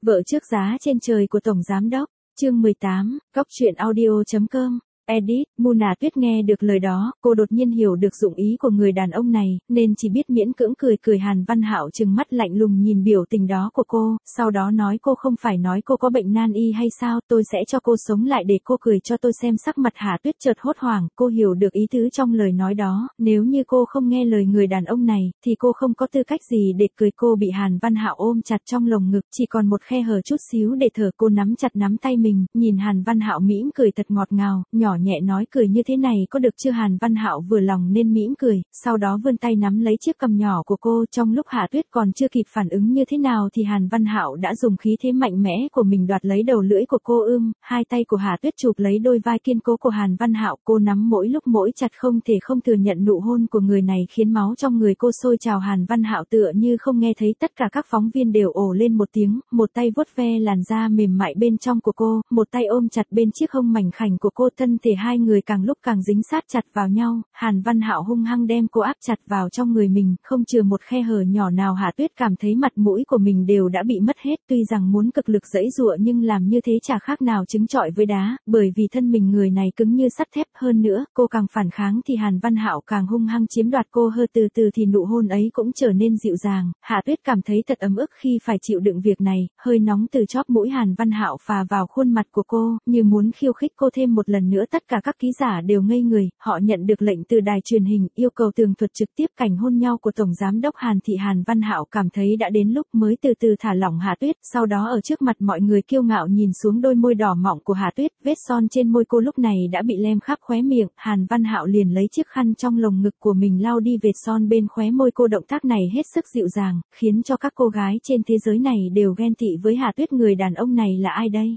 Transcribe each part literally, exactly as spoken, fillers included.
Vợ trước giá trên trời của Tổng Giám Đốc, chương mười tám, cóc truyện audio chấm com. Edit, Muna Tuyết nghe được lời đó, cô đột nhiên hiểu được dụng ý của người đàn ông này, nên chỉ biết miễn cưỡng cười cười. Hàn Văn Hạo trừng mắt lạnh lùng nhìn biểu tình đó của cô, sau đó nói: cô không phải nói cô có bệnh nan y hay sao, tôi sẽ cho cô sống lại để cô cười cho tôi xem. Sắc mặt Hà Tuyết chợt hốt hoảng, cô hiểu được ý tứ trong lời nói đó, nếu như cô không nghe lời người đàn ông này, thì cô không có tư cách gì để cười. Cô bị Hàn Văn Hạo ôm chặt trong lồng ngực, chỉ còn một khe hở chút xíu để thở. Cô nắm chặt nắm tay mình, nhìn Hàn Văn Hạo mỉm cười thật ngọt ngào, nhỏ nhẹ nói: cười như thế này có được chưa? Hàn Văn Hạo vừa lòng nên mỉm cười, sau đó vươn tay nắm lấy chiếc cằm nhỏ của cô. Trong lúc Hạ Tuyết còn chưa kịp phản ứng như thế nào thì Hàn Văn Hạo đã dùng khí thế mạnh mẽ của mình đoạt lấy đầu lưỡi của cô. Ưm, hai tay của Hạ Tuyết chụp lấy đôi vai kiên cố của Hàn Văn Hạo, cô nắm mỗi lúc mỗi chặt, không thể không thừa nhận nụ hôn của người này khiến máu trong người cô sôi trào. Hàn Văn Hạo tựa như không nghe thấy, tất cả các phóng viên đều ồ lên một tiếng, một tay vuốt ve làn da mềm mại bên trong của cô, một tay ôm chặt bên chiếc hông mảnh khảnh của cô. Thân thể hai người càng lúc càng dính sát chặt vào nhau, Hàn Văn Hạo hung hăng đem cô áp chặt vào trong người mình, không chừa một khe hở nhỏ nào. Hạ Tuyết cảm thấy mặt mũi của mình đều đã bị mất hết, tuy rằng muốn cực lực giãy giụa nhưng làm như thế chả khác nào trứng trọi với đá, bởi vì thân mình người này cứng như sắt thép. Hơn nữa, cô càng phản kháng thì Hàn Văn Hạo càng hung hăng chiếm đoạt cô. Hơi từ từ thì nụ hôn ấy cũng trở nên dịu dàng, Hạ Tuyết cảm thấy thật ấm ức khi phải chịu đựng việc này. Hơi nóng từ chóp mũi Hàn Văn Hạo phà vào khuôn mặt của cô, như muốn khiêu khích cô thêm một lần nữa. Tất cả các ký giả đều ngây người, họ nhận được lệnh từ đài truyền hình yêu cầu tường thuật trực tiếp cảnh hôn nhau của Tổng Giám Đốc Hàn Thị. Hàn Văn Hạo cảm thấy đã đến lúc mới từ từ thả lỏng Hạ Tuyết, sau đó ở trước mặt mọi người kiêu ngạo nhìn xuống đôi môi đỏ mọng của Hạ Tuyết. Vết son trên môi cô lúc này đã bị lem khắp khóe miệng, Hàn Văn Hạo liền lấy chiếc khăn trong lồng ngực của mình lau đi vệt son bên khóe môi cô. Động tác này hết sức dịu dàng, khiến cho các cô gái trên thế giới này đều ghen tị với Hạ Tuyết. Người đàn ông này là ai đây?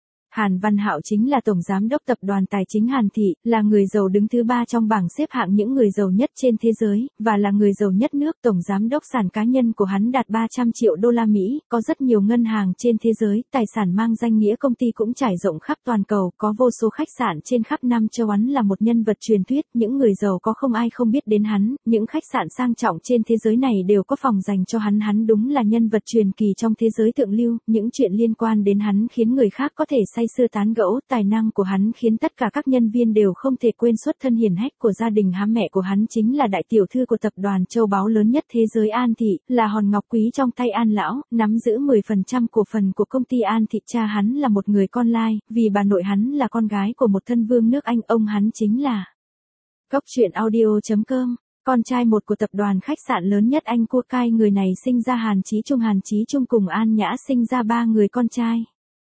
Hàn Văn Hạo chính là Tổng Giám Đốc Tập đoàn Tài chính Hàn Thị, là người giàu đứng thứ ba trong bảng xếp hạng những người giàu nhất trên thế giới, và là người giàu nhất nước. Tổng Giám Đốc sản cá nhân của hắn đạt ba trăm triệu đô la Mỹ, có rất nhiều ngân hàng trên thế giới, tài sản mang danh nghĩa công ty cũng trải rộng khắp toàn cầu, có vô số khách sạn trên khắp năm châu. Hắn là một nhân vật truyền thuyết, những người giàu có không ai không biết đến hắn, những khách sạn sang trọng trên thế giới này đều có phòng dành cho hắn. Hắn đúng là nhân vật truyền kỳ trong thế giới thượng lưu, những chuyện liên quan đến hắn khiến người khác có thể say sưa tán gẫu. Tài năng của hắn khiến tất cả các nhân viên đều không thể quên xuất thân hiển hách của gia đình hắn. Mẹ của hắn chính là đại tiểu thư của tập đoàn châu báu lớn nhất thế giới An Thị, là hòn ngọc quý trong tay An lão, nắm giữ mười phần trăm cổ phần của công ty An Thị. Cha hắn là một người con lai, vì bà nội hắn là con gái của một thân vương nước Anh. Ông hắn chính là cóc truyện audio chấm com, con trai một của tập đoàn khách sạn lớn nhất Anh Cua Cai. Người này sinh ra Hàn Chí Trung, Hàn Chí Trung cùng An Nhã sinh ra ba người con trai: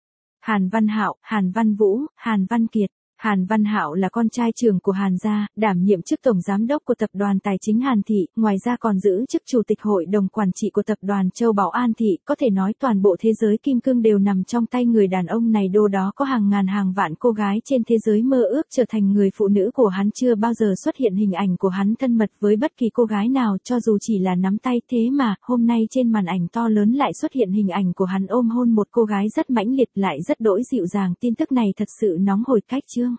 Hàn Văn Hạo, Hàn Văn Vũ, Hàn Văn Kiệt. Hàn Văn Hạo là con trai trưởng của Hàn gia, đảm nhiệm chức Tổng Giám Đốc của Tập đoàn Tài chính Hàn Thị, ngoài ra còn giữ chức Chủ tịch Hội đồng Quản trị của Tập đoàn Châu Báu An Thị. Có thể nói toàn bộ thế giới kim cương đều nằm trong tay người đàn ông này. Đâu đó có hàng ngàn hàng vạn cô gái trên thế giới mơ ước trở thành người phụ nữ của hắn. Chưa bao giờ xuất hiện hình ảnh của hắn thân mật với bất kỳ cô gái nào, cho dù chỉ là nắm tay. Thế mà, hôm nay trên màn ảnh to lớn lại xuất hiện hình ảnh của hắn ôm hôn một cô gái rất mãnh liệt lại rất đỗi dịu dàng. Tin tức này thật sự nóng hổi. Cách chương